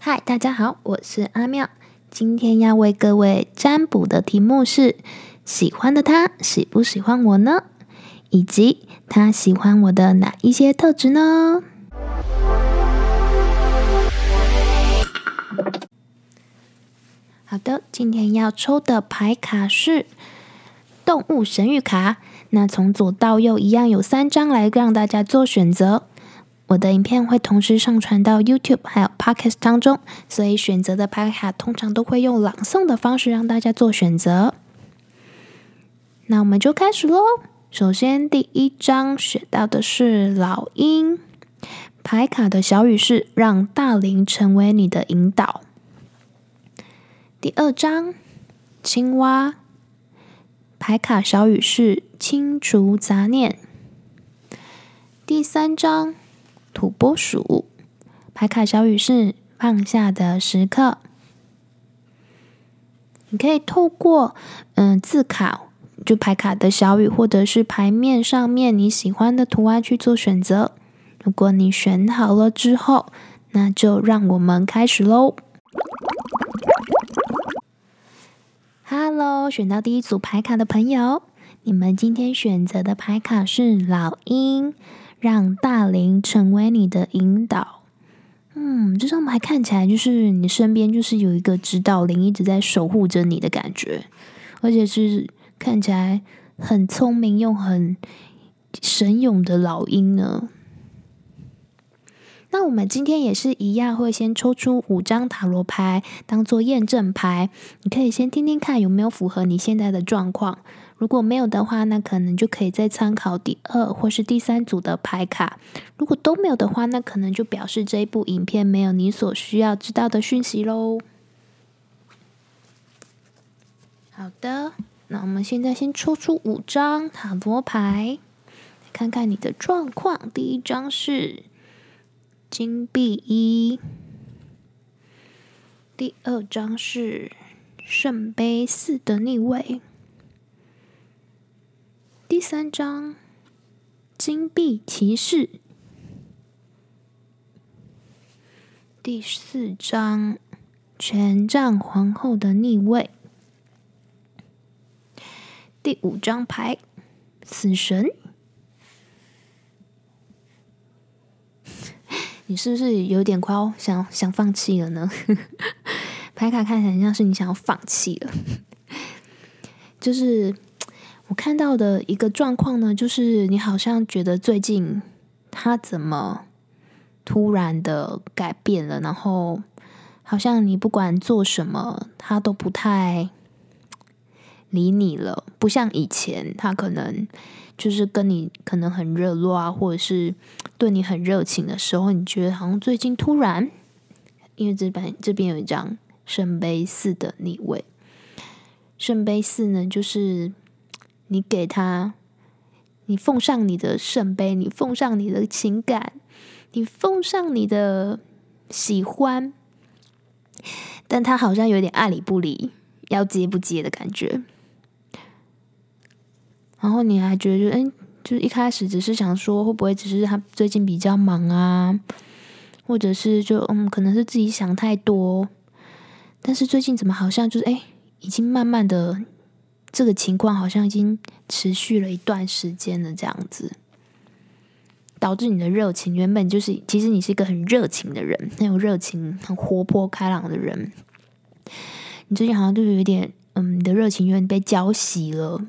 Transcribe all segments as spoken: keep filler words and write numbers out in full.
嗨，大家好，我是阿妙。今天要为各位占卜的题目是：喜欢的他喜不喜欢我呢？以及他喜欢我的哪一些特质呢？好的，今天要抽的牌卡是动物神谕卡。那从左到右一样有三张来让大家做选择。我的影片会同时上传到 YouTube 还有 Podcast 当中，所以选择的牌卡通常都会用朗诵的方式让大家做选择。那我们就开始咯。首先第一张选到的是老鹰，牌卡的小语是让大灵成为你的引导。第二张青蛙，牌卡小语是清除杂念。第三张土拨鼠，牌卡小语是放下的时刻。你可以透过嗯、呃、字卡，就牌卡的小语，或者是牌面上面你喜欢的图案去做选择。如果你选好了之后，那就让我们开始咯。Hello， 选到第一组牌卡的朋友，你们今天选择的牌卡是老鹰，让大灵成为你的引导。嗯，这张牌看起来就是你身边就是有一个指导灵一直在守护着你的感觉，而且是看起来很聪明又很神勇的老鹰呢。那我们今天也是一样，会先抽出五张塔罗牌当做验证牌，你可以先听听看有没有符合你现在的状况。如果没有的话，那可能就可以再参考第二或是第三组的牌卡。如果都没有的话，那可能就表示这一部影片没有你所需要知道的讯息咯。好的，那我们现在先抽出五张塔罗牌，看看你的状况。第一张是金币一，第二张是圣杯四的逆位，第三张金币骑士，第四张权杖皇后的逆位，第五张牌死神。你是不是有点快要想想放弃了呢？牌卡看起来像是你想要放弃了。就是我看到的一个状况呢，就是你好像觉得最近他怎么突然的改变了，然后好像你不管做什么，他都不太理你了，不像以前他可能就是跟你可能很热络啊，或者是对你很热情的时候，你觉得好像最近突然，因为这边这边有一张圣杯四的逆位，圣杯四呢，就是你给他，你奉上你的圣杯，你奉上你的情感，你奉上你的喜欢，但他好像有点爱理不理，要接不接的感觉。然后你还觉得，哎，就是一开始只是想说，会不会只是他最近比较忙啊，或者是就嗯，可能是自己想太多。但是最近怎么好像就是哎，已经慢慢的这个情况好像已经持续了一段时间了，这样子，导致你的热情原本就是其实你是一个很热情的人，很有热情、很活泼开朗的人，你最近好像就是有点嗯，你的热情有点被浇熄了。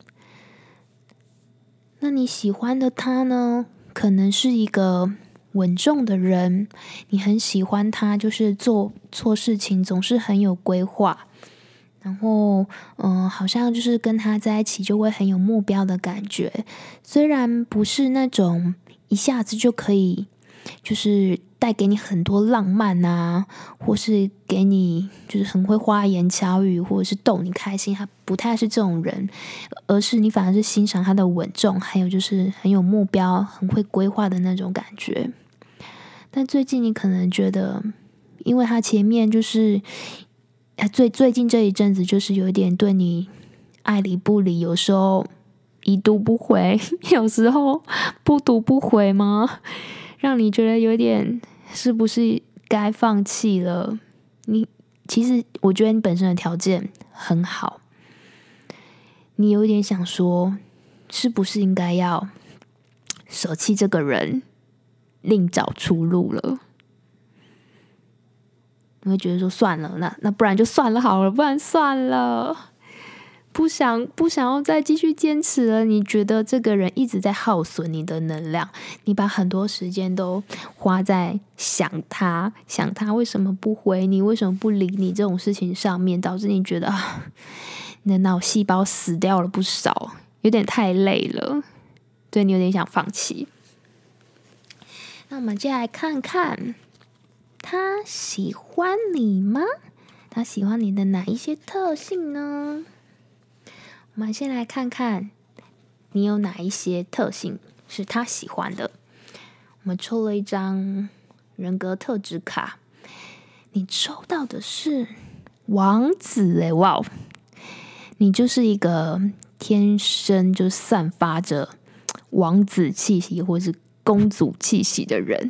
那你喜欢的他呢，可能是一个稳重的人，你很喜欢他，就是做做事情总是很有规划，然后嗯，好像就是跟他在一起就会很有目标的感觉。虽然不是那种一下子就可以就是带给你很多浪漫啊，或是给你就是很会花言巧语，或者是逗你开心，他不太是这种人，而是你反而是欣赏他的稳重，还有就是很有目标、很会规划的那种感觉。但最近你可能觉得，因为他前面就是最最近这一阵子就是有一点对你爱理不理，有时候已读不回，有时候不读不回吗？让你觉得有点是不是该放弃了。你其实我觉得你本身的条件很好，你有点想说，是不是应该要舍弃这个人，另找出路了？你会觉得说算了，那那不然就算了好了，不然算了，不想不想要再继续坚持了。你觉得这个人一直在耗损你的能量，你把很多时间都花在想他，想他为什么不回你，为什么不理你这种事情上面，导致你觉得啊，你的脑细胞死掉了不少，有点太累了，对你有点想放弃。那我们接下来看看，他喜欢你吗？他喜欢你的哪一些特性呢？我们先来看看你有哪一些特性是他喜欢的。我们抽了一张人格特质卡，你抽到的是王子耶，哇！你就是一个天生就散发着王子气息或是公主气息的人。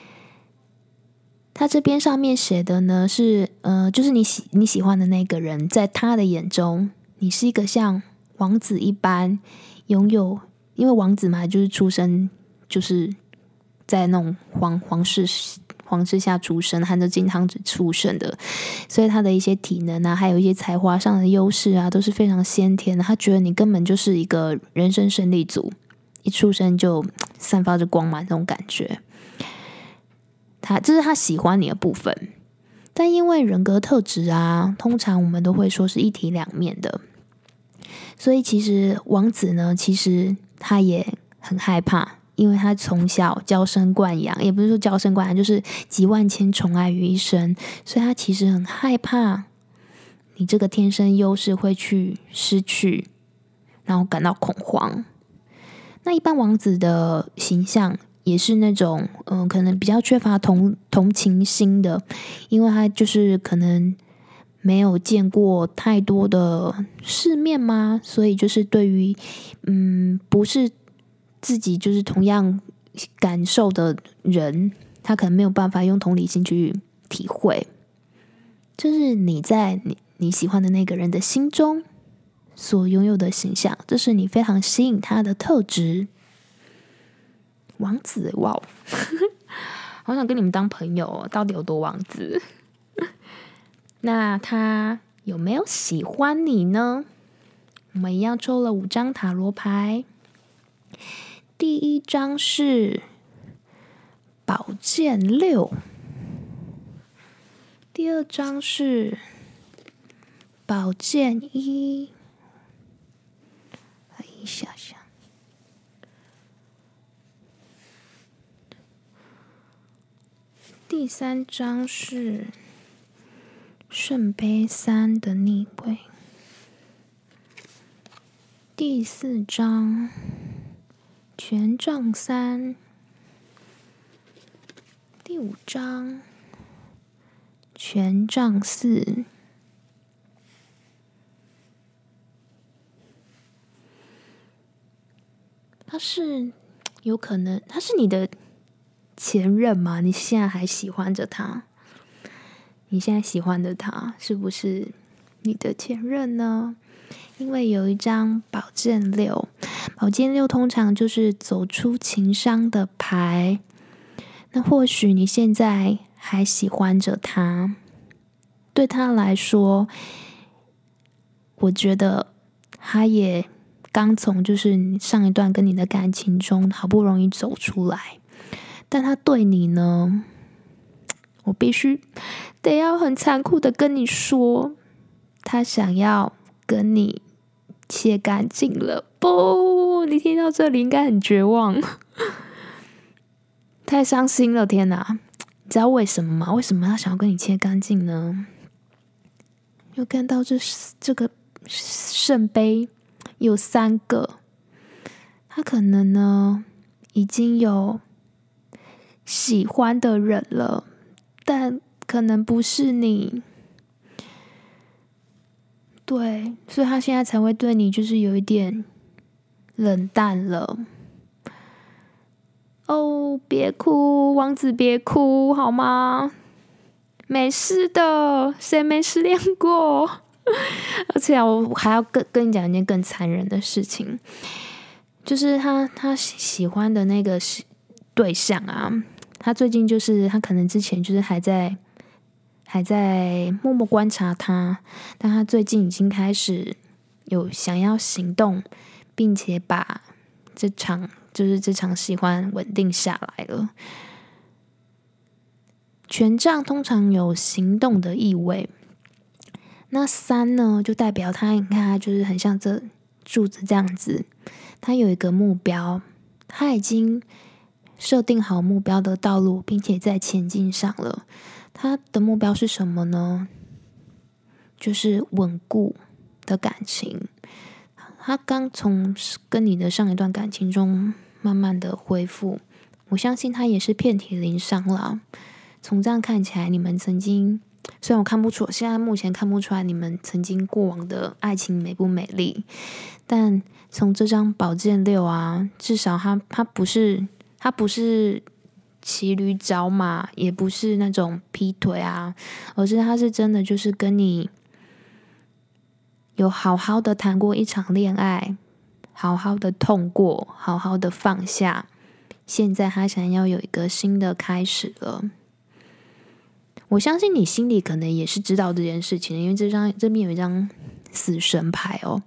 他这边上面写的呢是，呃，就是你喜你喜欢的那个人，在他的眼中，你是一个像王子一般拥有，因为王子嘛，就是出生就是在那种皇皇室皇室下出生，含着金汤匙出生的，所以他的一些体能啊，还有一些才华上的优势啊，都是非常先天的。他觉得你根本就是一个人生胜利组，一出生就散发着光芒，这种感觉。他这是他喜欢你的部分，但因为人格特质啊，通常我们都会说是一体两面的，所以其实王子呢，其实他也很害怕，因为他从小娇生惯养，也不是说娇生惯养，就是集万千宠爱于一身，所以他其实很害怕你这个天生优势会去失去，然后感到恐慌。那一般王子的形象也是那种，嗯、呃，可能比较缺乏同同情心的，因为他就是可能没有见过太多的世面嘛，所以就是对于，嗯，不是自己就是同样感受的人，他可能没有办法用同理心去体会，就是你在你你喜欢的那个人的心中所拥有的形象，这是你非常吸引他的特质。王子，哇，好想跟你们当朋友哦，到底有多王子？那他有没有喜欢你呢？我们一样抽了五张塔罗牌，第一张是宝剑六，第二张是宝剑一，来一下下。第三张是圣杯三的逆位，第四张权杖三，第五张权杖四，他是有可能，他是你的前任吗？你现在还喜欢着他？你现在喜欢的他是不是你的前任呢？因为有一张宝剑六，宝剑六通常就是走出情伤的牌。那或许你现在还喜欢着他，对他来说，我觉得他也刚从就是上一段跟你的感情中好不容易走出来。但他对你呢，我必须得要很残酷的跟你说，他想要跟你切干净了。不，你听到这里应该很绝望，太伤心了，天哪！你知道为什么吗？为什么他想要跟你切干净呢？又看到这这个圣杯有三个，他可能呢已经有喜欢的人了，但可能不是你。对，所以他现在才会对你就是有一点冷淡了。哦，别哭，王子别哭好吗？ 没事的，谁没失恋过？而且我还要跟跟你讲一件更残忍的事情，就是他他喜欢的那个对象啊，他最近就是他可能之前就是还在还在默默观察他，但他最近已经开始有想要行动，并且把这场就是这场喜欢稳定下来了。权杖通常有行动的意味，那三呢，就代表他，你看他就是很像这柱子这样子，他有一个目标，他已经设定好目标的道路，并且在前进上了。他的目标是什么呢？就是稳固的感情。他刚从跟你的上一段感情中慢慢的恢复，我相信他也是遍体鳞伤啦。从这样看起来，你们曾经，虽然我看不出，现在目前看不出来你们曾经过往的爱情美不美丽，但从这张宝剑六啊，至少他他不是他不是骑驴找马，也不是那种劈腿啊，而是他是真的就是跟你有好好的谈过一场恋爱，好好的痛过，好好的放下，现在他想要有一个新的开始了。我相信你心里可能也是知道这件事情的，因为这张这边有一张死神牌哦，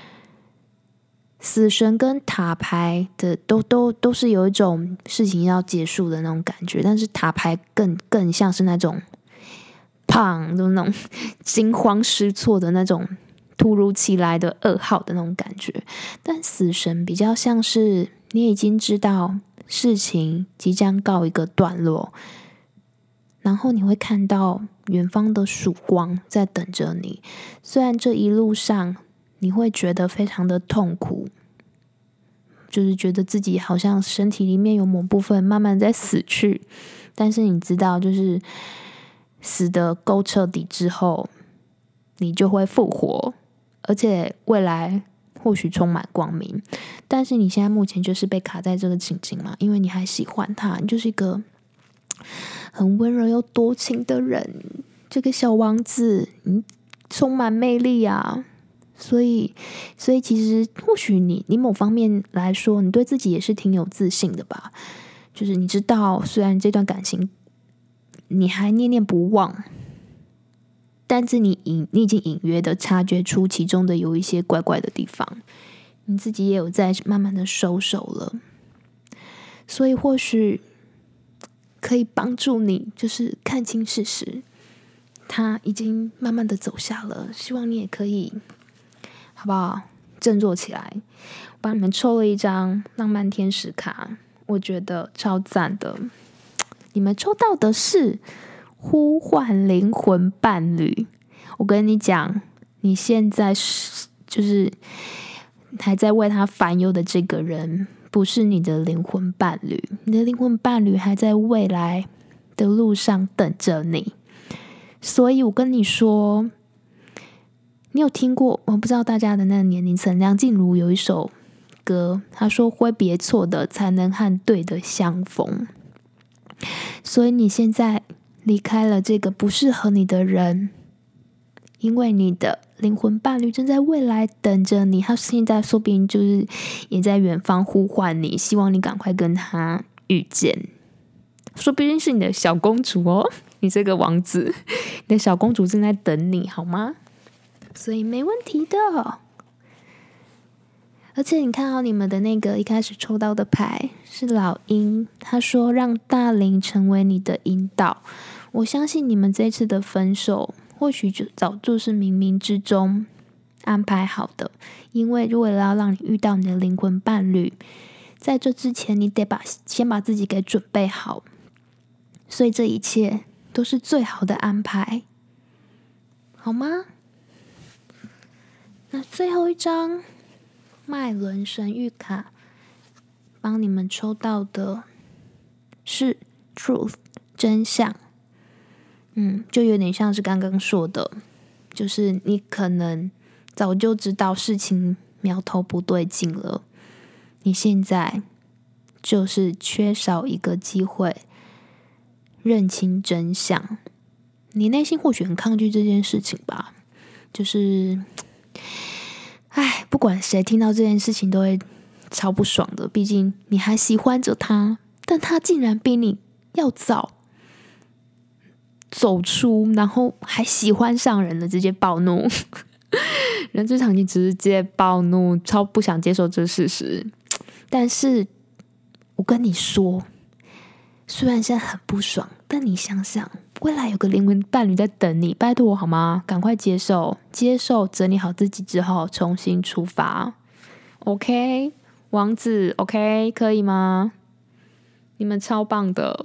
死神跟塔牌的都都都是有一种事情要结束的那种感觉，但是塔牌更更像是那种砰的那种惊慌失措的那种突如其来的噩耗的那种感觉，但死神比较像是你已经知道事情即将告一个段落，然后你会看到远方的曙光在等着你，虽然这一路上你会觉得非常的痛苦，就是觉得自己好像身体里面有某部分慢慢在死去，但是你知道就是死得够彻底之后，你就会复活，而且未来或许充满光明。但是你现在目前就是被卡在这个情境嘛，因为你还喜欢他，你就是一个很温柔又多情的人，这个小王子，你充满魅力啊！所以，所以其实或许你，你某方面来说，你对自己也是挺有自信的吧？就是你知道，虽然这段感情你还念念不忘，但是你隐，你已经隐约的察觉出其中的有一些怪怪的地方，你自己也有在慢慢的收手了。所以或许可以帮助你，就是看清事实，他已经慢慢的走下了。希望你也可以，好不好？振作起来！我帮你们抽了一张浪漫天使卡，我觉得超赞的。你们抽到的是呼唤灵魂伴侣。我跟你讲，你现在是就是还在为他烦忧的这个人，不是你的灵魂伴侣，你的灵魂伴侣还在未来的路上等着你。所以我跟你说，你有听过，我不知道大家的那个年龄层，梁静茹有一首歌，他说挥别错的才能和对的相逢。所以你现在离开了这个不适合你的人，因为你的灵魂伴侣正在未来等着你，他现在说不定就是也在远方呼唤你，希望你赶快跟他遇见。说不定是你的小公主哦，你这个王子，你的小公主正在等你，好吗？所以没问题的。而且你看到你们的那个一开始抽到的牌是老鹰，他说让大灵成为你的引导。我相信你们这次的分手或许就早就是冥冥之中安排好的，因为为了要让你遇到你的灵魂伴侣，在这之前你得把先把自己给准备好，所以这一切都是最好的安排，好吗？那最后一张脉轮神谕卡，帮你们抽到的是 Truth 真相。嗯，就有点像是刚刚说的，就是你可能早就知道事情苗头不对劲了，你现在就是缺少一个机会认清真相， 你内心或许很抗拒这件事情吧，就是唉，不管谁听到这件事情都会超不爽的，毕竟你还喜欢着他，但他竟然比你要早走出，然后还喜欢上人了，直接暴怒。人之常情，直接暴怒，超不想接受这事实。但是我跟你说，虽然现在很不爽，但你想想，未来有个灵魂伴侣在等你，拜托好吗？赶快接受，接受，整理好自己之后，重新出发。OK， 王子 ，OK， 可以吗？你们超棒的。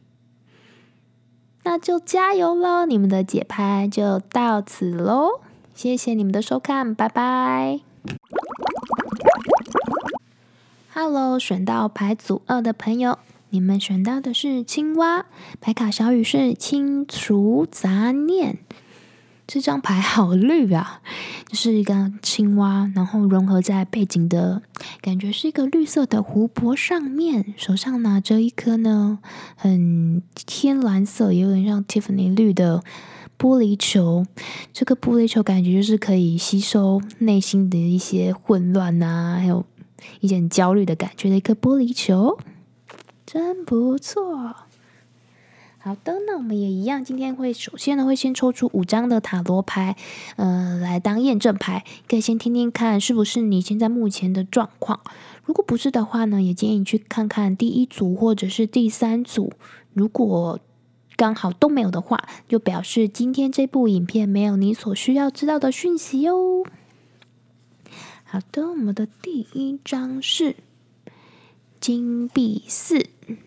那就加油咯，你们的节拍就到此咯，谢谢你们的收看，拜拜。Hello， 选到牌组二的朋友，你们选到的是青蛙，牌卡小语是清除杂念。这张牌好绿啊，就是一个青蛙，然后融合在背景的感觉是一个绿色的湖泊上面，手上拿着一颗呢很天蓝色，有点像 Tiffany 绿的玻璃球。这个玻璃球感觉就是可以吸收内心的一些混乱啊，还有一些很焦虑的感觉的一颗玻璃球，真不错。好的，那我们也一样，今天会首先呢会先抽出五张的塔罗牌，呃，来当验证牌，可以先听听看是不是你现在目前的状况。如果不是的话呢，也建议你去看看第一组或者是第三组。如果刚好都没有的话，就表示今天这部影片没有你所需要知道的讯息哟。好的，我们的第一张是金币四。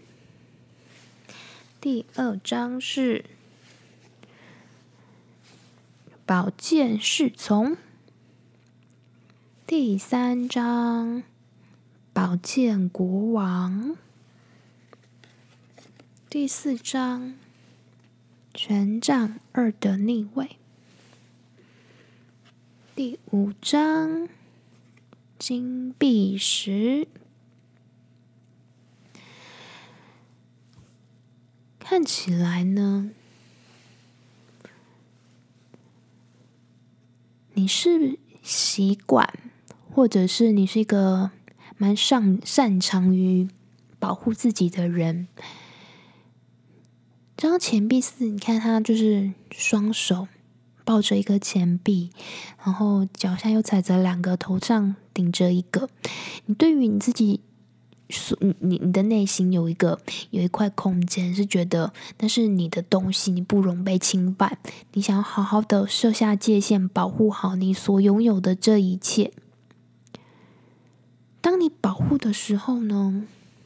第二张是宝剑侍从，第三张宝剑国王，第四张权杖二的逆位，第五张金币十。看起来呢，你是习惯，或者是你是一个蛮擅擅长于保护自己的人。这张钱币四，你看他就是双手抱着一个钱币，然后脚下又踩着两个，头上顶着一个。你对于你自己。你你你的内心有一个有一块空间，是觉得那是你的东西，你不容被侵犯，你想要好好的设下界限，保护好你所拥有的这一切。当你保护的时候呢，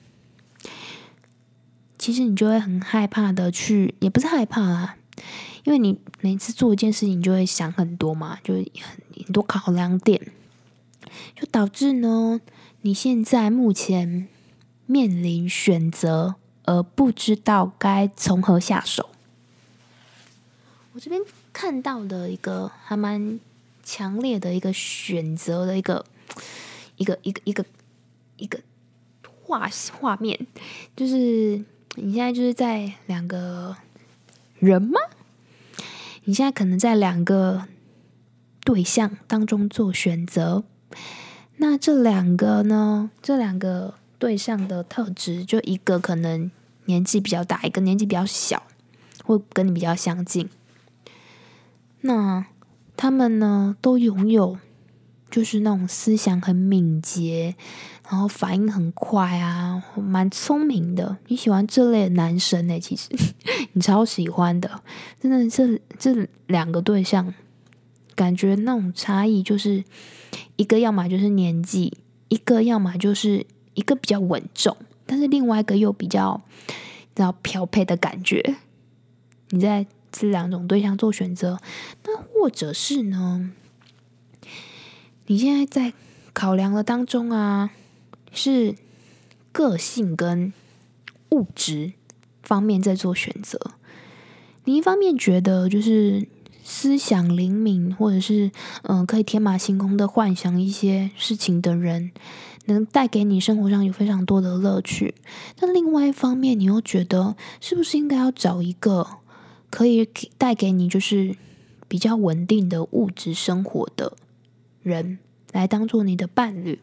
其实你就会很害怕的去，也不是害怕啦，因为你每次做一件事情，你就会想很多嘛，就很很多考量点，就导致呢，你现在目前面临选择，而不知道该从何下手。我这边看到的一个还蛮强烈的一个选择的一个一个一个一个一个画画面，就是你现在就是在两个人吗？你现在可能在两个对象当中做选择。那这两个呢？这两个对象的特质，就一个可能年纪比较大，一个年纪比较小，或跟你比较相近。那他们呢，都拥有就是那种思想很敏捷，然后反应很快啊，蛮聪明的。你喜欢这类的男生欸，其实你超喜欢的。真的，这这两个对象，感觉那种差异就是一个要么就是年纪，一个要么就是一个比较稳重，但是另外一个又比较比较飘配的感觉。你在这两种对象做选择，那或者是呢，你现在在考量的当中啊，是个性跟物质方面在做选择。你一方面觉得就是思想灵敏，或者是嗯、呃、可以天马行空的幻想一些事情的人，能带给你生活上有非常多的乐趣。但另外一方面，你又觉得是不是应该要找一个可以带给你就是比较稳定的物质生活的人来当做你的伴侣。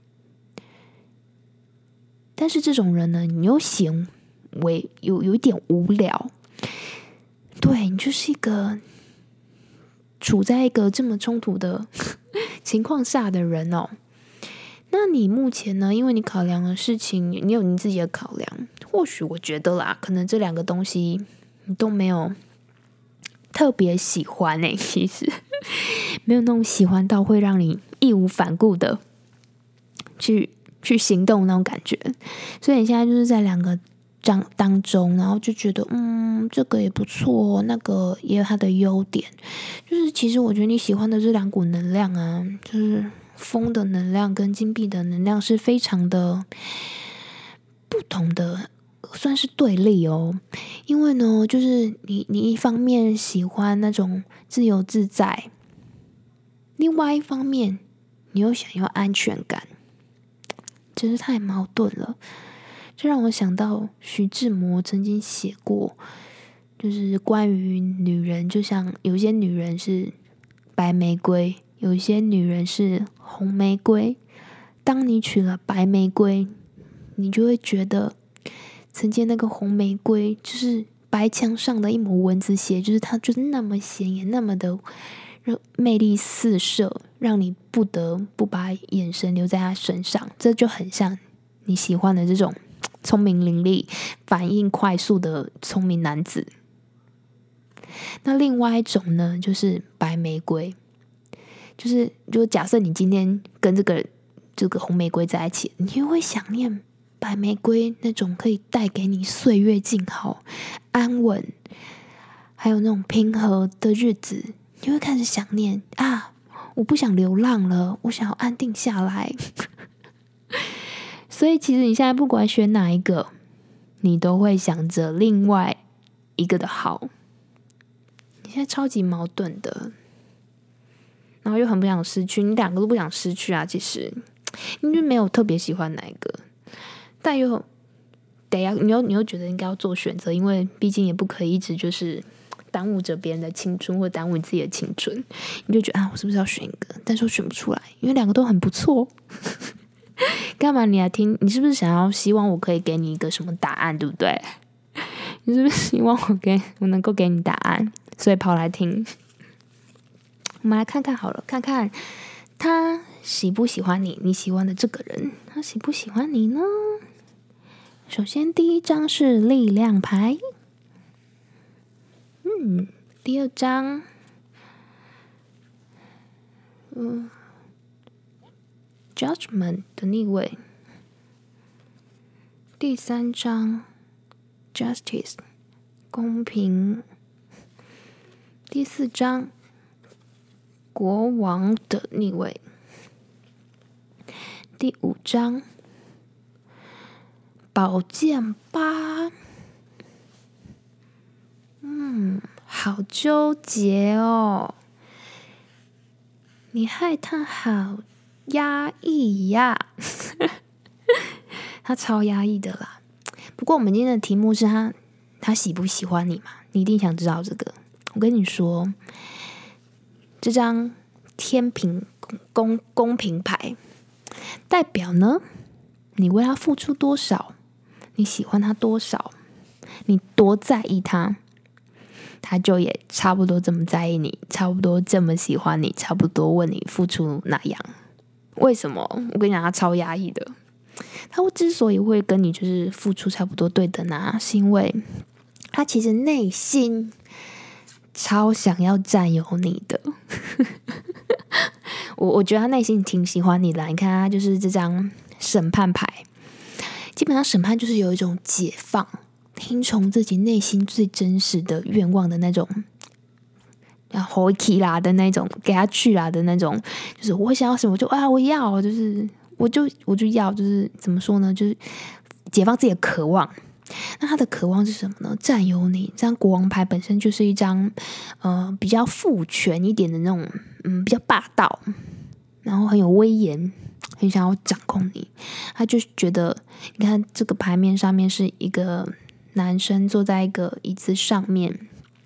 但是这种人呢，你又嫌为有有一点无聊，对，你就是一个处在一个这么冲突的情况下的人哦。那你目前呢？因为你考量的事情，你有你自己的考量。或许我觉得啦，可能这两个东西你都没有特别喜欢诶、欸，其实没有那种喜欢到会让你义无反顾的去去行动那种感觉。所以你现在就是在两个当当中，然后就觉得嗯，这个也不错，那个也有它的优点。就是其实我觉得你喜欢的这两股能量啊，就是风的能量跟金币的能量是非常的不同的，算是对立哦。因为呢，就是你你一方面喜欢那种自由自在，另外一方面你又想要安全感，真是太矛盾了。这让我想到徐志摩曾经写过，就是关于女人，就像有些女人是白玫瑰，有些女人是红玫瑰。当你娶了白玫瑰，你就会觉得曾经那个红玫瑰就是白墙上的一抹蚊子血，就是它就是那么显眼，那么的魅力四射，让你不得不把眼神留在他身上。这就很像你喜欢的这种聪明伶俐、反应快速的聪明男子。那另外一种呢，就是白玫瑰，就是就假设你今天跟这个这个红玫瑰在一起，你又会想念白玫瑰那种可以带给你岁月静好、安稳，还有那种平和的日子。你会开始想念啊，我不想流浪了，我想要安定下来。所以其实你现在不管选哪一个，你都会想着另外一个的好。你现在超级矛盾的，然后又很不想失去，你两个都不想失去啊。其实你就没有特别喜欢哪一个，但又得要你又你又觉得应该要做选择，因为毕竟也不可以一直就是耽误着别人的青春，或耽误你自己的青春。你就觉得啊，我是不是要选一个？但是我选不出来，因为两个都很不错。干嘛你来听？你是不是想要希望我可以给你一个什么答案，对不对？你是不是希望我给我能够给你答案，所以跑来听？我们来看看好了，看看他喜不喜欢你，你喜欢的这个人，他喜不喜欢你呢？首先，第一张是力量牌，嗯，第二张，嗯。Judgment 的逆位，第三章 Justice 公平，第四章国王的逆位，第五章宝剑八。嗯，好纠结哦，你害他好压抑呀，他超压抑的啦。不过我们今天的题目是他他喜不喜欢你嘛？你一定想知道这个。我跟你说，这张天平公公平牌代表呢，你为他付出多少，你喜欢他多少，你多在意他，他就也差不多这么在意你，差不多这么喜欢你，差不多为你付出那样。为什么？我跟你讲，他超压抑的。他之所以会跟你就是付出差不多对等啊，是因为他其实内心超想要占有你的。我我觉得他内心挺喜欢你的。你看他就是这张审判牌，基本上审判就是有一种解放、听从自己内心最真实的愿望的那种。要回去啦的那种，给他去啦的那种，就是我想要什么就啊，我要，就是我就我就要，就是怎么说呢，就是解放自己的渴望。那他的渴望是什么呢？占有你。这张国王牌本身就是一张呃比较父权一点的那种，嗯，比较霸道，然后很有威严，很想要掌控你。他就觉得，你看这个牌面上面是一个男生坐在一个椅子上面。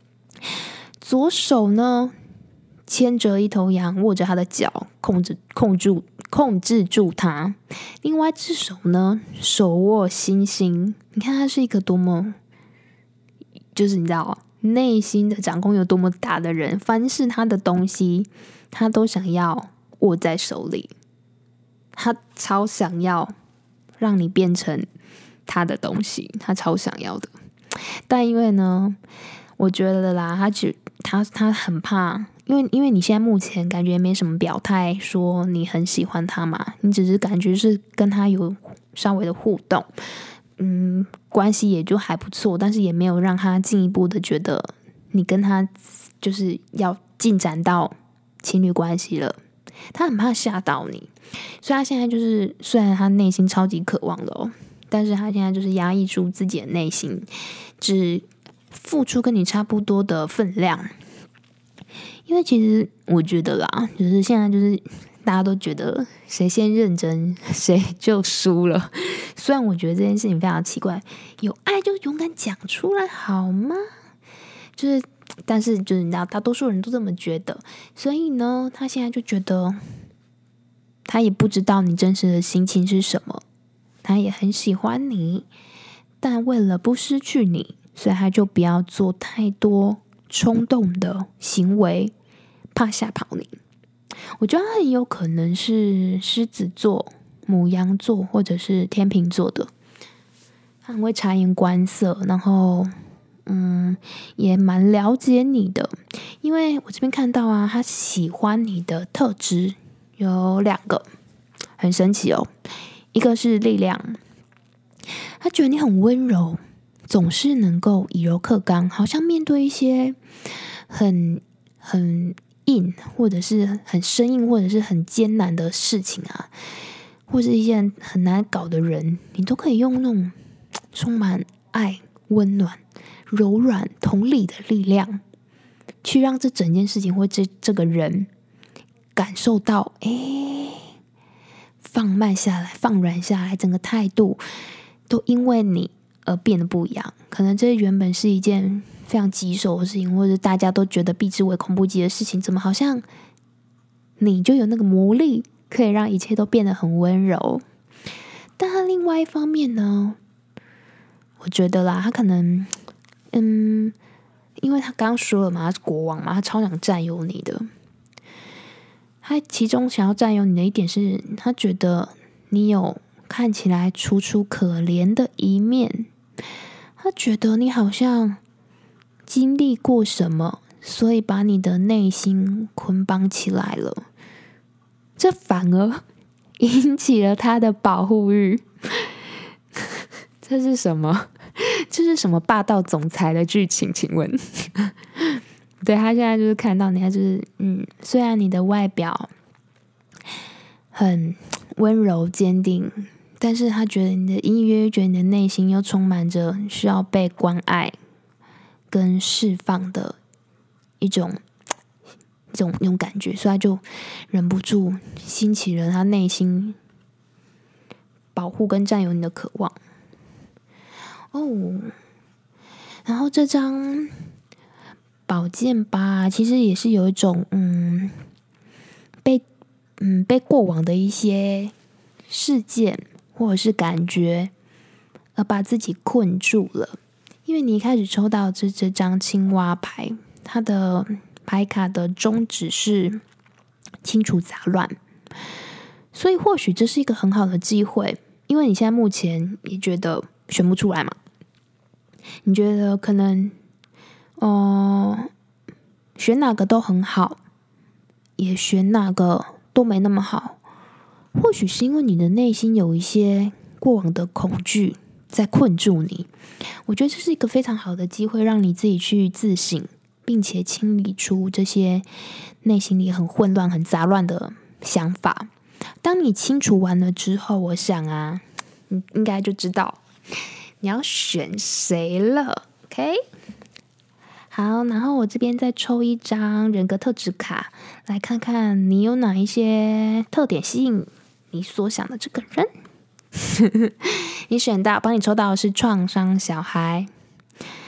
左手呢牵着一头羊，握着它的脚，控制控制控制住它；另外一只手呢，手握星星。你看他是一个多么，就是你知道内心的掌控有多么大的人，凡是他的东西，他都想要握在手里，他超想要让你变成他的东西，他超想要的。但因为呢，我觉得啦，他只他他很怕。因为因为你现在目前感觉没什么表态说你很喜欢他嘛，你只是感觉是跟他有稍微的互动，嗯，关系也就还不错，但是也没有让他进一步的觉得你跟他就是要进展到情侣关系了，他很怕吓到你，所以他现在就是虽然他内心超级渴望的哦，但是他现在就是压抑住自己的内心，只付出跟你差不多的分量。因为其实我觉得啦，就是现在就是大家都觉得谁先认真谁就输了。虽然我觉得这件事情非常奇怪，有爱就勇敢讲出来好吗？就是，但是就是你知道，大多数人都这么觉得，所以呢，他现在就觉得他也不知道你真实的心情是什么，他也很喜欢你，但为了不失去你，所以他就不要做太多冲动的行为，怕吓跑你。我觉得他很有可能是狮子座、牡羊座或者是天秤座的，他很会察言观色，然后嗯，也蛮了解你的。因为我这边看到啊，他喜欢你的特质有两个，很神奇哦。一个是力量，他觉得你很温柔，总是能够以柔克刚，好像面对一些很很硬或者是很生硬或者是很艰难的事情啊，或是一些很难搞的人，你都可以用那种充满爱、温暖、柔软、同理的力量，去让这整件事情或这这个人感受到，哎，放慢下来，放软下来，整个态度都因为你而变得不一样。可能这原本是一件非常棘手的事情，或者大家都觉得避之唯恐不及的事情，怎么好像你就有那个魔力，可以让一切都变得很温柔。但他另外一方面呢，我觉得啦，他可能，嗯，因为他刚刚说了嘛，他是国王嘛，他超想占有你的。他其中想要占有你的一点是，他觉得你有看起来楚楚可怜的一面，他觉得你好像经历过什么，所以把你的内心捆绑起来了，这反而引起了他的保护欲。这是什么？这是什么霸道总裁的剧情？请问？对，他现在就是看到你，他就是嗯，虽然你的外表很温柔坚定，但是他觉得你的隐约觉得你的内心又充满着需要被关爱跟释放的一种一种一种感觉，所以他就忍不住兴起了他内心保护跟占有你的渴望。哦，然后这张宝剑八其实也是有一种嗯被嗯被过往的一些事件或者是感觉而把自己困住了。因为你一开始抽到这这张青蛙牌，它的牌卡的宗旨是清除杂乱，所以或许这是一个很好的机会，因为你现在目前也觉得选不出来嘛，你觉得可能呃，选哪个都很好，也选哪个都没那么好。或许是因为你的内心有一些过往的恐惧在困住你。我觉得这是一个非常好的机会，让你自己去自省，并且清理出这些内心里很混乱、很杂乱的想法。当你清除完了之后，我想啊，你应该就知道你要选谁了。OK？ 好，然后我这边再抽一张人格特质卡，来看看你有哪一些特点吸引你所想的这个人。你选到，帮你抽到的是创伤小孩。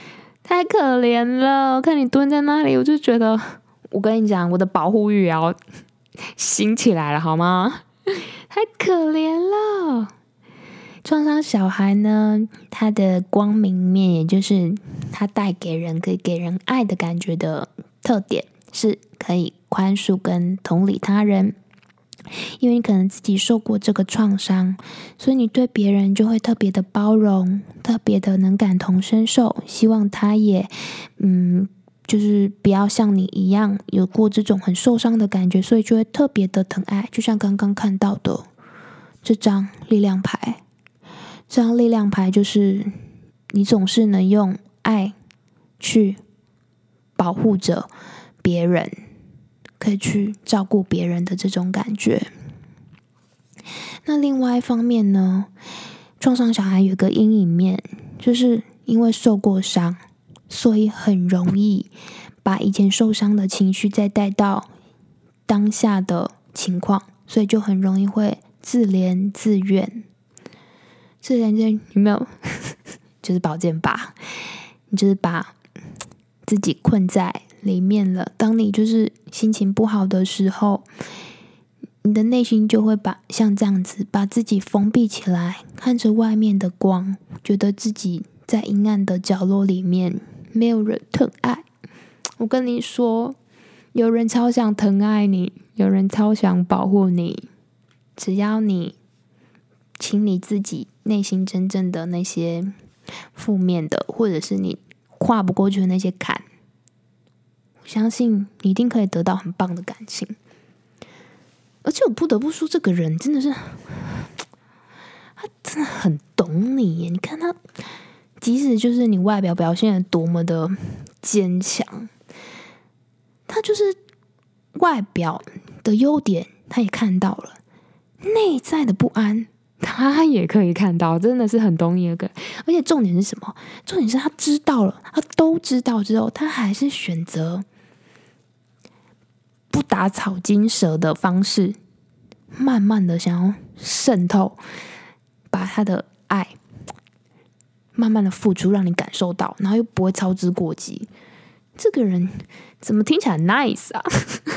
太可怜了，看你蹲在那里，我就觉得，我跟你讲，我的保护欲也要醒起来了，好吗？太可怜了。创伤小孩呢，他的光明面，也就是他带给人可以给人爱的感觉的特点，是可以宽恕跟同理他人。因为你可能自己受过这个创伤，所以你对别人就会特别的包容，特别的能感同身受，希望他也嗯，就是不要像你一样有过这种很受伤的感觉，所以就会特别的疼爱。就像刚刚看到的这张力量牌，这张力量牌就是你总是能用爱去保护着别人，可以去照顾别人的这种感觉。那另外一方面呢，创伤小孩有个阴影面，就是因为受过伤，所以很容易把以前受伤的情绪再带到当下的情况，所以就很容易会自怜自怨。自怜自怨有没有？就是宝剑吧，你就是把自己困在里面了。当你就是心情不好的时候，你的内心就会把像这样子把自己封闭起来，看着外面的光，觉得自己在阴暗的角落里面没有人疼爱。我跟你说，有人超想疼爱你，有人超想保护你，只要你清理自己内心真正的那些负面的，或者是你跨不过去的那些坎，我相信你一定可以得到很棒的感情。而且我不得不说，这个人真的是，他真的很懂你耶。你看他，即使就是你外表表现得多么的坚强，他就是外表的优点他也看到了，内在的不安他也可以看到，真的是很懂你的个。而且重点是什么？重点是他知道了，他都知道之后，他还是选择不打草惊蛇的方式，慢慢的想要渗透，把他的爱慢慢的付出，让你感受到，然后又不会操之过急。这个人怎么听起来很 nice 啊？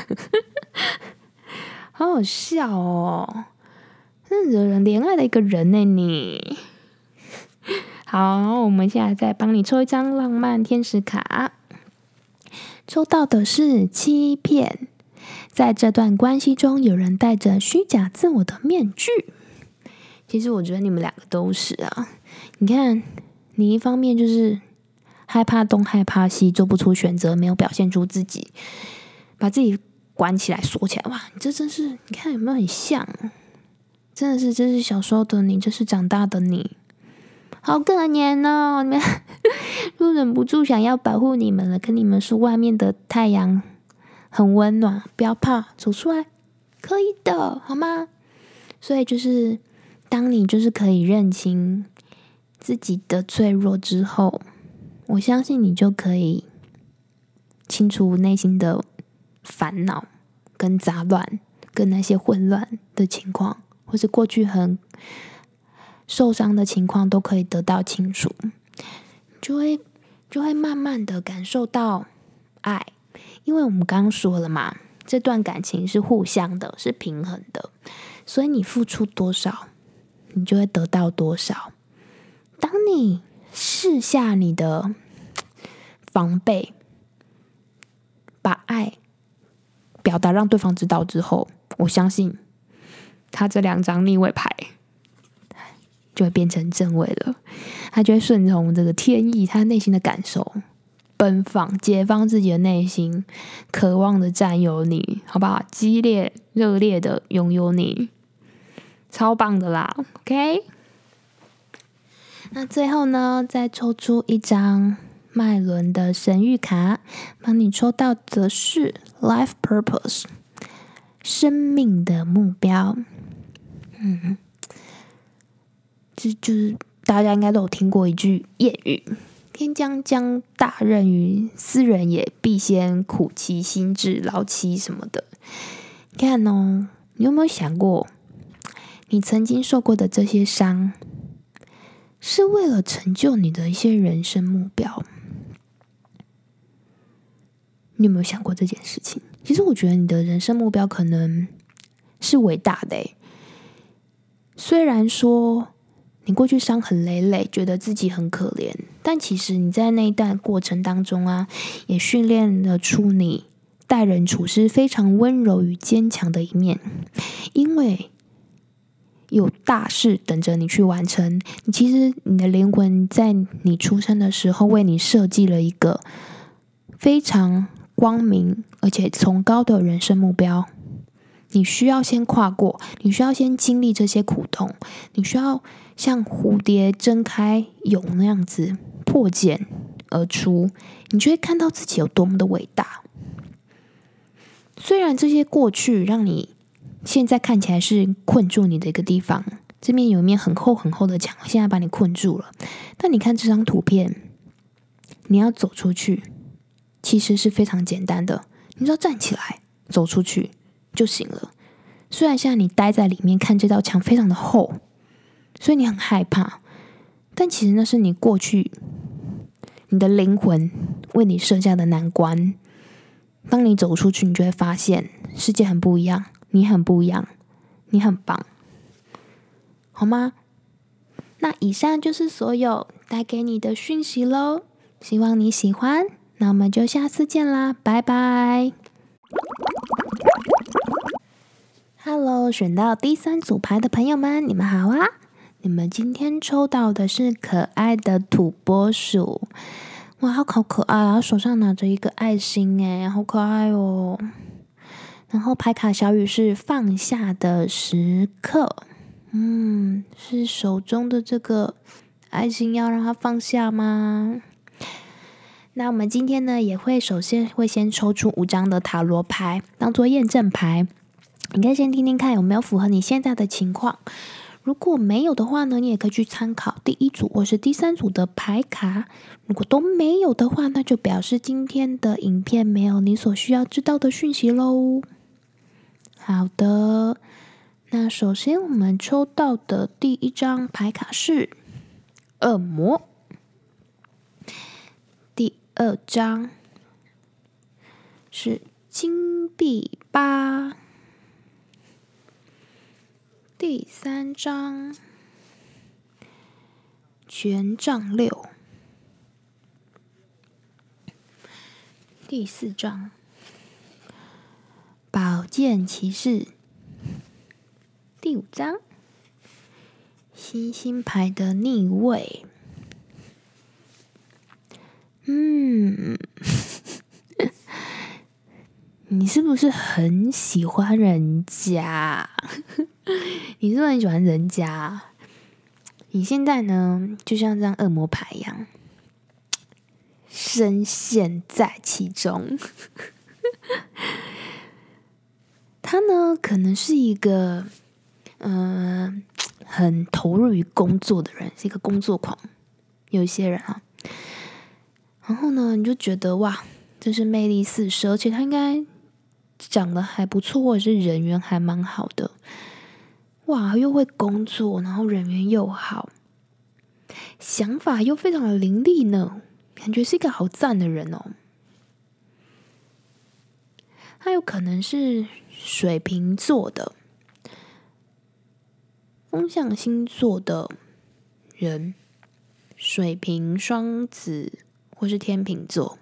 好好笑哦，真惹人怜爱的一个人呢你。好，然后我们现在再帮你抽一张浪漫天使卡，抽到的是欺骗。在这段关系中，有人戴着虚假自我的面具。其实我觉得你们两个都是啊。你看，你一方面就是害怕东害怕西，做不出选择，没有表现出自己，把自己关起来锁起来。哇，你这真是，你看有没有很像？真的是，这是小时候的你，这是长大的你。好可怜哦，你们都忍不住想要保护你们了，跟你们说外面的太阳很温暖，不要怕，走出来，可以的，好吗？所以就是当你就是可以认清自己的脆弱之后，我相信你就可以清除内心的烦恼跟杂乱跟那些混乱的情况，或是过去很受伤的情况都可以得到清除，就会就会慢慢的感受到爱。因为我们刚刚说了嘛，这段感情是互相的，是平衡的，所以你付出多少，你就会得到多少。当你试下你的防备，把爱表达让对方知道之后，我相信他这两张逆位牌就会变成正位了，他就会顺从这个天意，他内心的感受，奔放，解放自己的内心，渴望的占有你，好不好？激烈、热烈的拥有你，超棒的啦 ！OK， 那最后呢，再抽出一张脉轮的神谕卡，帮你抽到的是 Life Purpose， 生命的目标。嗯，这就是大家应该都有听过一句谚语。天将降大任于斯人也，必先苦其心志，劳其什么的。看哦，你有没有想过，你曾经受过的这些伤，是为了成就你的一些人生目标？ 你有没有想过这件事情？其实我觉得你的人生目标可能是伟大的诶，虽然说你过去伤痕累累，觉得自己很可怜，但其实你在那一段过程当中啊，也训练了出你待人处事非常温柔与坚强的一面，因为有大事等着你去完成。你其实你的灵魂在你出生的时候为你设计了一个非常光明而且崇高的人生目标，你需要先跨过，你需要先经历这些苦痛，你需要像蝴蝶睁开蛹那样子破茧而出，你就会看到自己有多么的伟大。虽然这些过去让你现在看起来是困住你的一个地方，这边有一面很厚很厚的墙，现在把你困住了，但你看这张图片，你要走出去其实是非常简单的，你只要站起来走出去就行了。虽然现在你待在里面看这道墙非常的厚，所以你很害怕，但其实那是你过去你的灵魂为你设下的难关。当你走出去，你就会发现世界很不一样，你很不一样，你很棒，好吗？那以上就是所有带给你的讯息咯，希望你喜欢，那我们就下次见啦，拜拜。Hello， 选到第三组牌的朋友们，你们好啊！你们今天抽到的是可爱的土拨鼠，哇，好可爱啊！手上拿着一个爱心，诶，好可爱哦。然后牌卡小语是放下的时刻，嗯，是手中的这个爱心要让它放下吗？那我们今天呢，也会首先会先抽出五张的塔罗牌，当做验证牌。你可以先听听看有没有符合你现在的情况。如果没有的话呢，你也可以去参考第一组或是第三组的牌卡。如果都没有的话，那就表示今天的影片没有你所需要知道的讯息咯。好的，那首先我们抽到的第一张牌卡是恶魔，第二张是金币八，第三张权杖六，第四张宝剑骑士，第五张星星牌的逆位。嗯，你是不是很喜欢人家？你是不是很喜欢人家？你现在呢，就像这张恶魔牌一样，深陷在其中。他呢，可能是一个嗯、呃、很投入于工作的人，是一个工作狂。有一些人啊，然后呢，你就觉得哇，真是魅力四射，而且他应该长得还不错，或者是人缘还蛮好的。哇，又会工作，然后人缘又好，想法又非常的伶俐呢，感觉是一个好赞的人哦。他有可能是水瓶座的风象星座的人，水瓶、双子或是天秤座。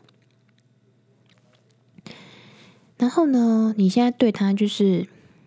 然后呢，你现在对他就是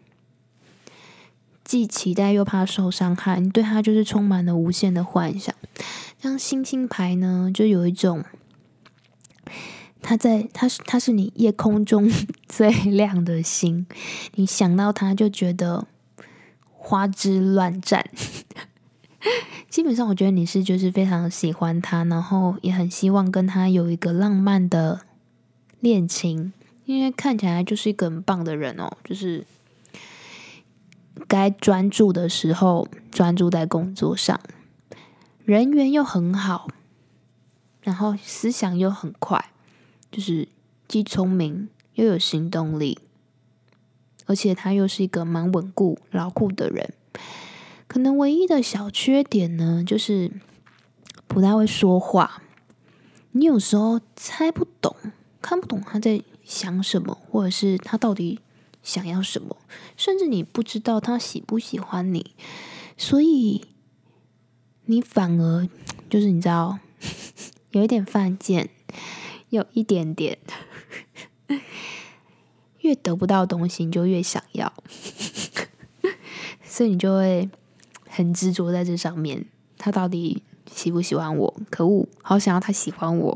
既期待又怕受伤害，你对他就是充满了无限的幻想。像星星牌呢，就有一种他在他是他是你夜空中最亮的星，你想到他就觉得花枝乱颤。基本上我觉得你是就是非常喜欢他，然后也很希望跟他有一个浪漫的恋情，因为看起来就是一个很棒的人哦，就是该专注的时候专注在工作上，人缘又很好，然后思想又很快，就是既聪明又有行动力，而且他又是一个蛮稳固牢固的人。可能唯一的小缺点呢，就是不太会说话，你有时候猜不懂看不懂他在想什么，或者是他到底想要什么，甚至你不知道他喜不喜欢你，所以你反而就是你知道有一点犯贱，有一点点越得不到东西你就越想要所以你就会很执着在这上面，他到底喜不喜欢我？可恶，好想要他喜欢我。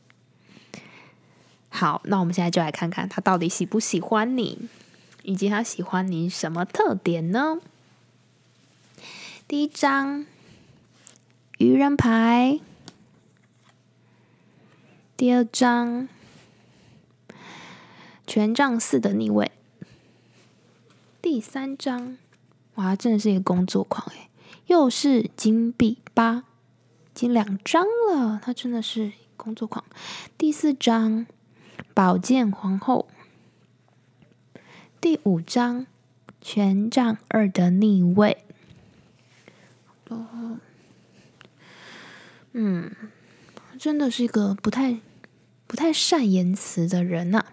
好，那我们现在就来看看他到底喜不喜欢你，以及他喜欢你什么特点呢？第一张愚人牌，第二张权杖四的逆位，第三张，哇，真的是一个工作狂诶，又是金币八，已经两张了，他真的是工作狂。第四张宝剑皇后，第五张权杖二的逆位。哦，嗯，真的是一个不太不太善言辞的人啊。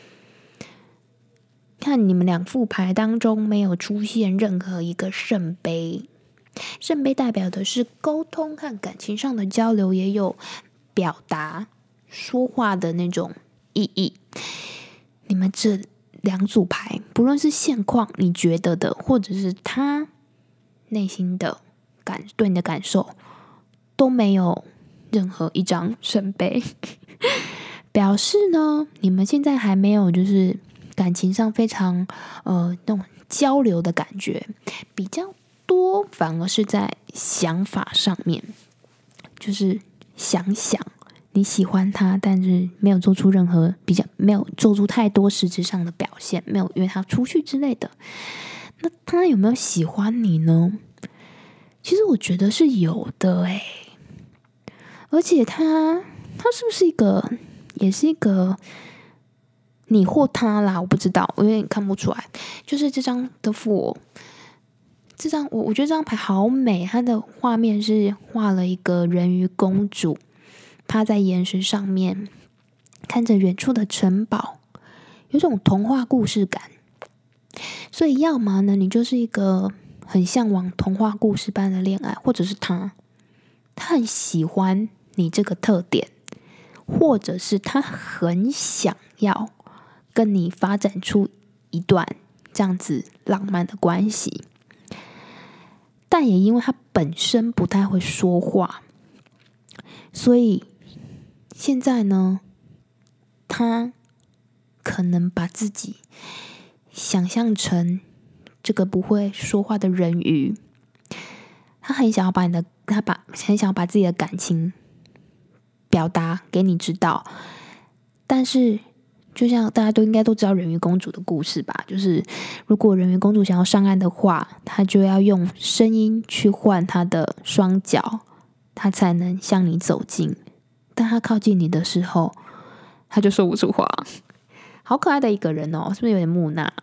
看你们两副牌当中没有出现任何一个圣杯，圣杯代表的是沟通和感情上的交流，也有表达说话的那种意义。你们这两组牌，不论是现况你觉得的，或者是他内心的感对你的感受，都没有任何一张圣杯表示呢，你们现在还没有就是感情上非常呃那种交流的感觉，比较多反而是在想法上面，就是想想你喜欢他，但是没有做出任何比较，没有做出太多实质上的表现，没有约他出去之类的。那他有没有喜欢你呢？其实我觉得是有的诶，而且他他是不是一个也是一个你或他啦，我不知道，我有点看不出来。就是这张的佛，这张我我觉得这张牌好美，它的画面是画了一个人鱼公主趴在岩石上面，看着远处的城堡，有种童话故事感。所以要么呢，你就是一个很向往童话故事般的恋爱，或者是他他很喜欢你这个特点，或者是他很想要跟你发展出一段这样子浪漫的关系，但也因为他本身不太会说话，所以现在呢，他可能把自己想象成这个不会说话的人鱼，他很想要把你的，他把很想要把自己的感情表达给你知道，但是就像大家都应该都知道人鱼公主的故事吧，就是如果人鱼公主想要上岸的话，她就要用声音去换她的双脚，她才能向你走近。但她靠近你的时候，她就说不出话。好可爱的一个人哦，是不是有点木讷？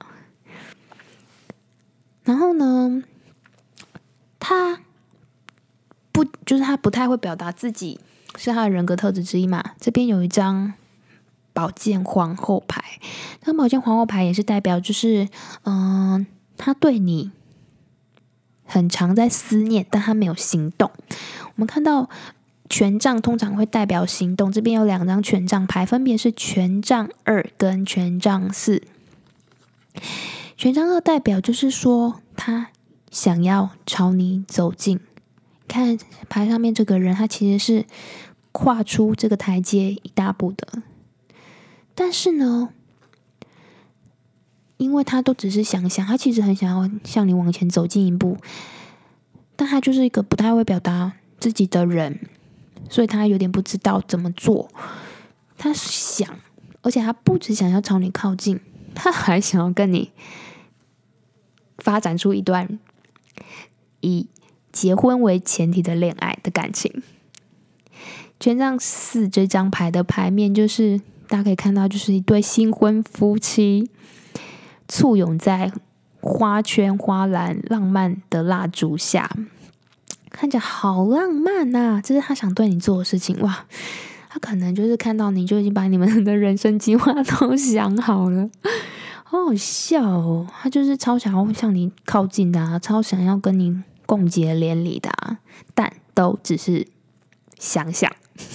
然后呢，他不就是他不太会表达自己，是他的人格特质之一嘛。这边有一张宝剑皇后牌，那宝剑皇后牌也是代表就是，嗯、呃，他对你很常在思念，但他没有行动。我们看到权杖通常会代表行动，这边有两张权杖牌，分别是权杖二跟权杖四。权杖二代表就是说他想要朝你走近，看牌上面这个人，他其实是跨出这个台阶一大步的，但是呢，因为他都只是想想，他其实很想要向你往前走近一步，但他就是一个不太会表达自己的人，所以他有点不知道怎么做。他想，而且他不只想要朝你靠近，他还想要跟你发展出一段以结婚为前提的恋爱的感情。权杖四这张牌的牌面就是大家可以看到，就是一对新婚夫妻簇拥在花圈花篮浪漫的蜡烛下，看着好浪漫啊，这是他想对你做的事情。哇， 他可能就是看到你就已经把你们的人生计划都想好了，好好笑哦。他就是超想要向你靠近的啊，超想要跟你共结连理的啊，但都只是想想，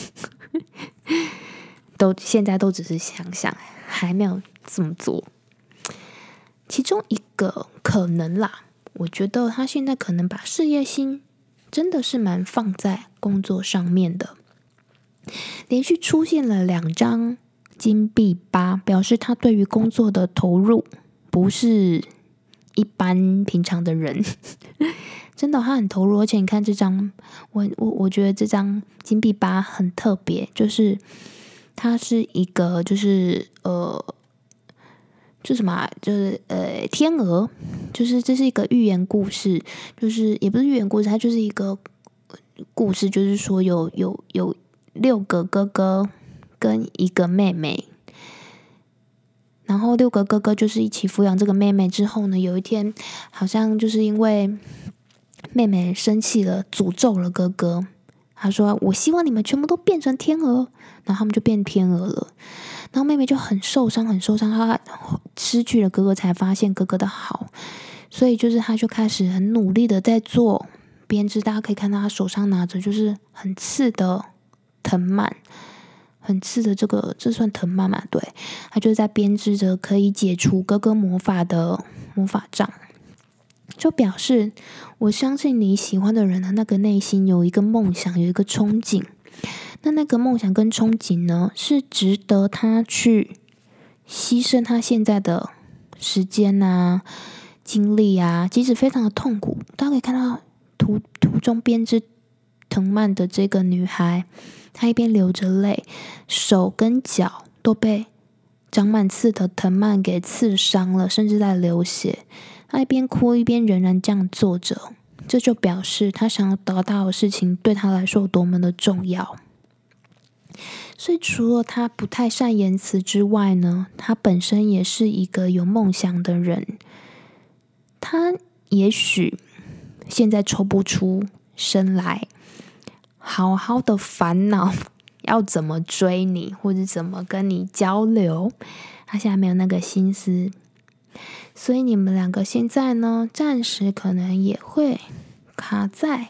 都现在都只是想想，还没有这么做。其中一个可能啦，我觉得他现在可能把事业心真的是蛮放在工作上面的。连续出现了两张金币八，表示他对于工作的投入不是一般平常的人，真的他很投入。而且你看这张，我我我觉得这张金币八很特别，就是它是一个就是呃，就什么、啊，就是呃天鹅，就是这是一个寓言故事，就是也不是寓言故事，它就是一个故事，就是说有有有。六个哥哥跟一个妹妹，然后六个哥哥就是一起抚养这个妹妹之后呢，有一天好像就是因为妹妹生气了，诅咒了哥哥。他说：“我希望你们全部都变成天鹅。”然后他们就变天鹅了。然后妹妹就很受伤，很受伤，她失去了哥哥，才发现哥哥的好，所以就是她就开始很努力的在做编织。大家可以看到她手上拿着就是很刺的藤蔓，很刺的这个，这算藤蔓嘛？对，他就在编织着可以解除哥哥魔法的魔法杖，就表示我相信你喜欢的人的那个内心有一个梦想，有一个憧憬。那那个梦想跟憧憬呢，是值得他去牺牲他现在的时间啊、精力啊，即使非常的痛苦。大家可以看到图图中编织藤蔓的这个女孩。他一边流着泪，手跟脚都被长满刺的藤蔓给刺伤了，甚至在流血。他一边哭一边仍然这样做着，这就表示他想要得到的事情对他来说有多么的重要。所以除了他不太善言辞之外呢，他本身也是一个有梦想的人。他也许现在抽不出身来好好的烦恼要怎么追你，或者怎么跟你交流，他现在没有那个心思。所以你们两个现在呢，暂时可能也会卡在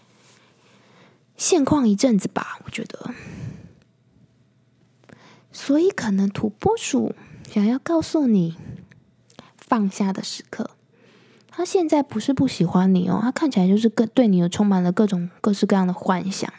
现况一阵子吧，我觉得。所以可能土拨鼠想要告诉你放下的时刻。他现在不是不喜欢你哦，他看起来就是各对你有充满了各种各式各样的幻想，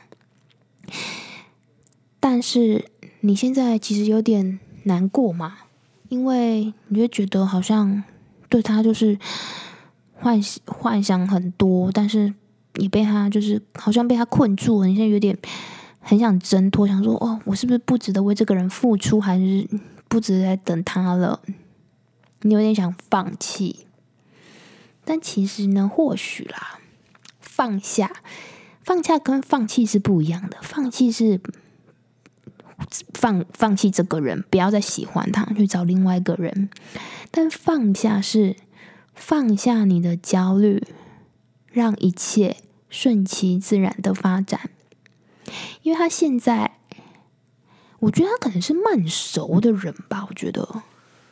但是你现在其实有点难过嘛，因为你会觉得好像对他就是幻幻想很多，但是也被他就是好像被他困住了。你现在有点很想挣脱，想说哦，我是不是不值得为这个人付出，还是不值得在等他了？你有点想放弃。但其实呢，或许啦，放下，放下跟放弃是不一样的。放弃是放放弃这个人，不要再喜欢他，去找另外一个人。但放下是放下你的焦虑，让一切顺其自然的发展。因为他现在，我觉得他可能是慢熟的人吧，我觉得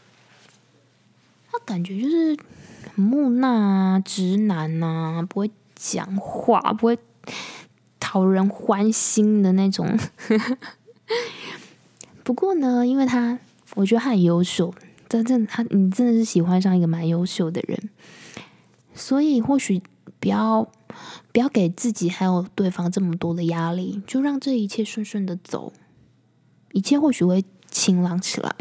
他感觉就是很木讷啊、直男啊，不会讲话，不会讨人欢心的那种。不过呢，因为他，我觉得他很优秀，真正他你真的是喜欢上一个蛮优秀的人，所以或许不要不要给自己还有对方这么多的压力，就让这一切顺顺的走，一切或许会晴朗起来。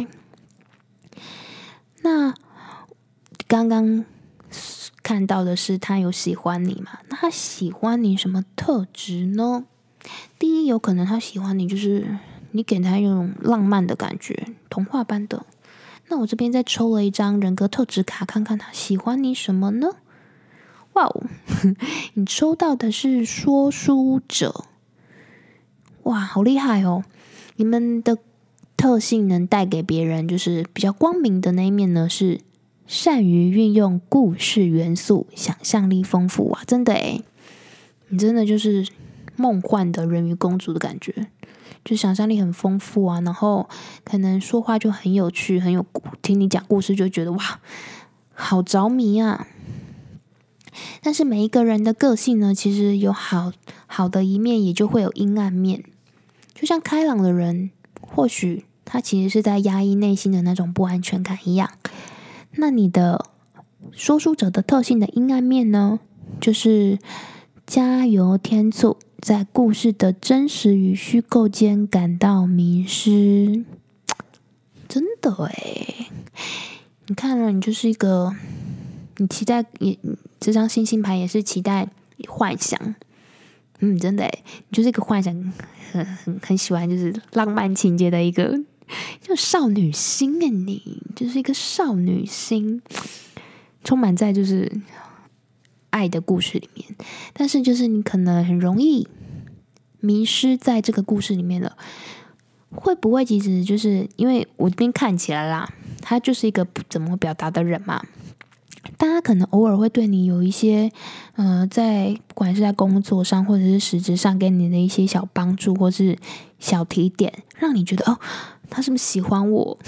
那刚刚看到的是他有喜欢你嘛？那他喜欢你什么特质呢？第一，有可能他喜欢你就是你给他一种浪漫的感觉，童话般的。那我这边再抽了一张人格特质卡，看看他喜欢你什么呢？哇哦，你抽到的是说书者，哇，好厉害哦！你们的特性能带给别人就是比较光明的那一面呢，是善于运用故事元素，想象力丰富啊！真的诶，你真的就是梦幻的人鱼公主的感觉， 就想象力很丰富啊，然后可能说话就很有趣，很有听你讲故事就觉得哇，好着迷啊。但是每一个人的个性呢，其实有好好的一面，也就会有阴暗面。就像开朗的人，或许他其实是在压抑内心的那种不安全感一样。那你的说书者的特性的阴暗面呢，就是加油添醋，在故事的真实与虚构间感到迷失。真的诶，你看了，你就是一个，你期待也这张星星牌也是期待幻想。嗯，真的诶，你就是一个幻想很很很喜欢就是浪漫情节的一个，就少女心诶，你就是一个少女心，充满在就是爱的故事里面。但是就是你可能很容易迷失在这个故事里面了。会不会其实就是因为我这边看起来啦，他就是一个不怎么表达的人嘛，大家可能偶尔会对你有一些呃，在不管是在工作上或者是实质上给你的一些小帮助或是小提点，让你觉得哦，他是不是喜欢我？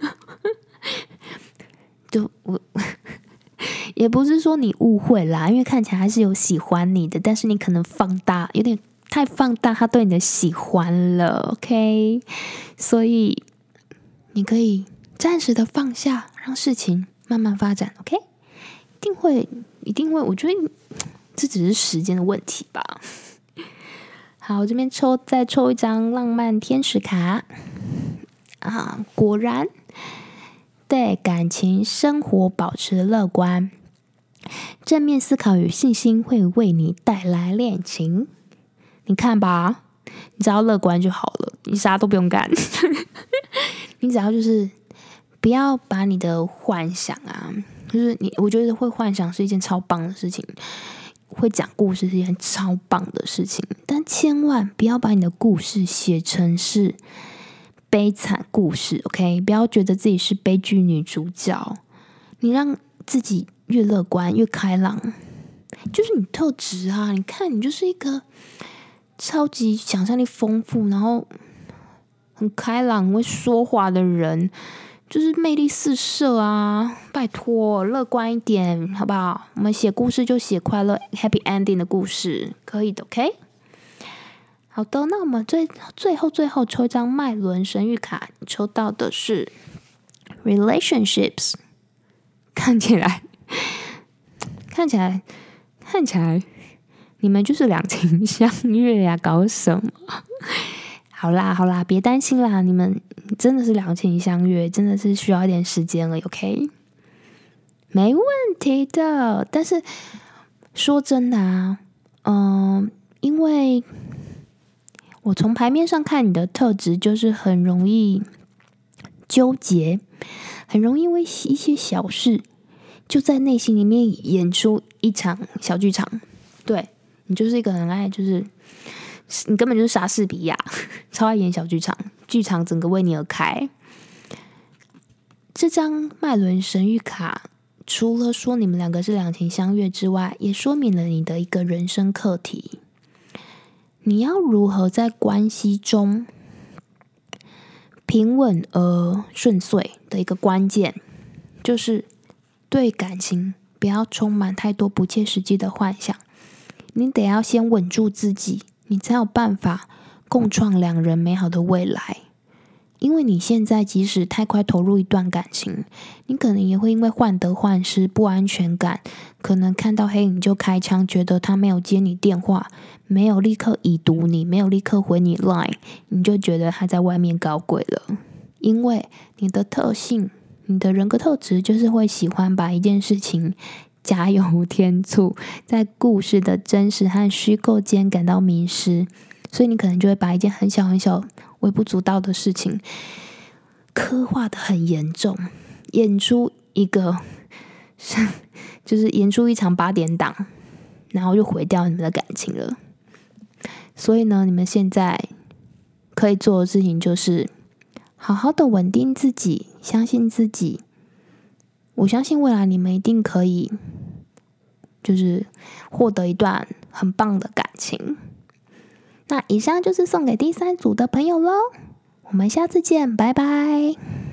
就我也不是说你误会啦，因为看起来还是有喜欢你的，但是你可能放大，有点太放大他对你的喜欢了 ，OK？ 所以你可以暂时的放下，让事情慢慢发展 ，OK？ 一定会，一定会，我觉得这只是时间的问题吧。好，这边抽再抽一张浪漫天使卡啊，果然对感情生活保持乐观，正面思考与信心会为你带来恋情。你看吧，你只要乐观就好了，你啥都不用干。你只要就是不要把你的幻想啊，就是你，我觉得会幻想是一件超棒的事情，会讲故事是一件超棒的事情，但千万不要把你的故事写成是悲惨故事 ，OK？ 不要觉得自己是悲剧女主角，你让自己越乐观越开朗，就是你特质啊！你看，你就是一个超级想象力丰富，然后很开朗、很会说话的人，就是魅力四射啊！拜托，乐观一点，好不好？我们写故事就写快乐、happy ending 的故事，可以的 ，OK？ 好的，那我们最最后最后抽一张脉轮神谕卡，你抽到的是 relationships， 看起来，看起来，看起来。你们就是两情相悦呀、啊，搞什么？好啦好啦，别担心啦，你们真的是两情相悦，真的是需要一点时间了 ，OK？ 没问题的。但是说真的啊，嗯、呃，因为我从牌面上看你的特质，就是很容易纠结，很容易因为一些小事，就在内心里面演出一场小剧场，对。你就是一个很爱，就是你根本就是莎士比亚，超爱演小剧场，剧场整个为你而开。这张脉轮神谕卡，除了说你们两个是两情相悦之外，也说明了你的一个人生课题。你要如何在关系中平稳而顺遂的一个关键，就是对感情不要充满太多不切实际的幻想。你得要先稳住自己，你才有办法共创两人美好的未来。因为你现在即使太快投入一段感情，你可能也会因为患得患失、不安全感，可能看到黑影就开枪，觉得他没有接你电话，没有立刻已读你，没有立刻回你 line， 你就觉得他在外面搞鬼了。因为你的特性，你的人格特质就是会喜欢把一件事情加油添醋，在故事的真实和虚构间感到迷失，所以你可能就会把一件很小很小、微不足道的事情刻画得很严重，演出一个就是演出一场八点档，然后就毁掉你们的感情了。所以呢，你们现在可以做的事情就是好好的稳定自己，相信自己。我相信未来你们一定可以，就是获得一段很棒的感情。 那以上就是送给第三组的朋友咯，我们下次见，拜拜。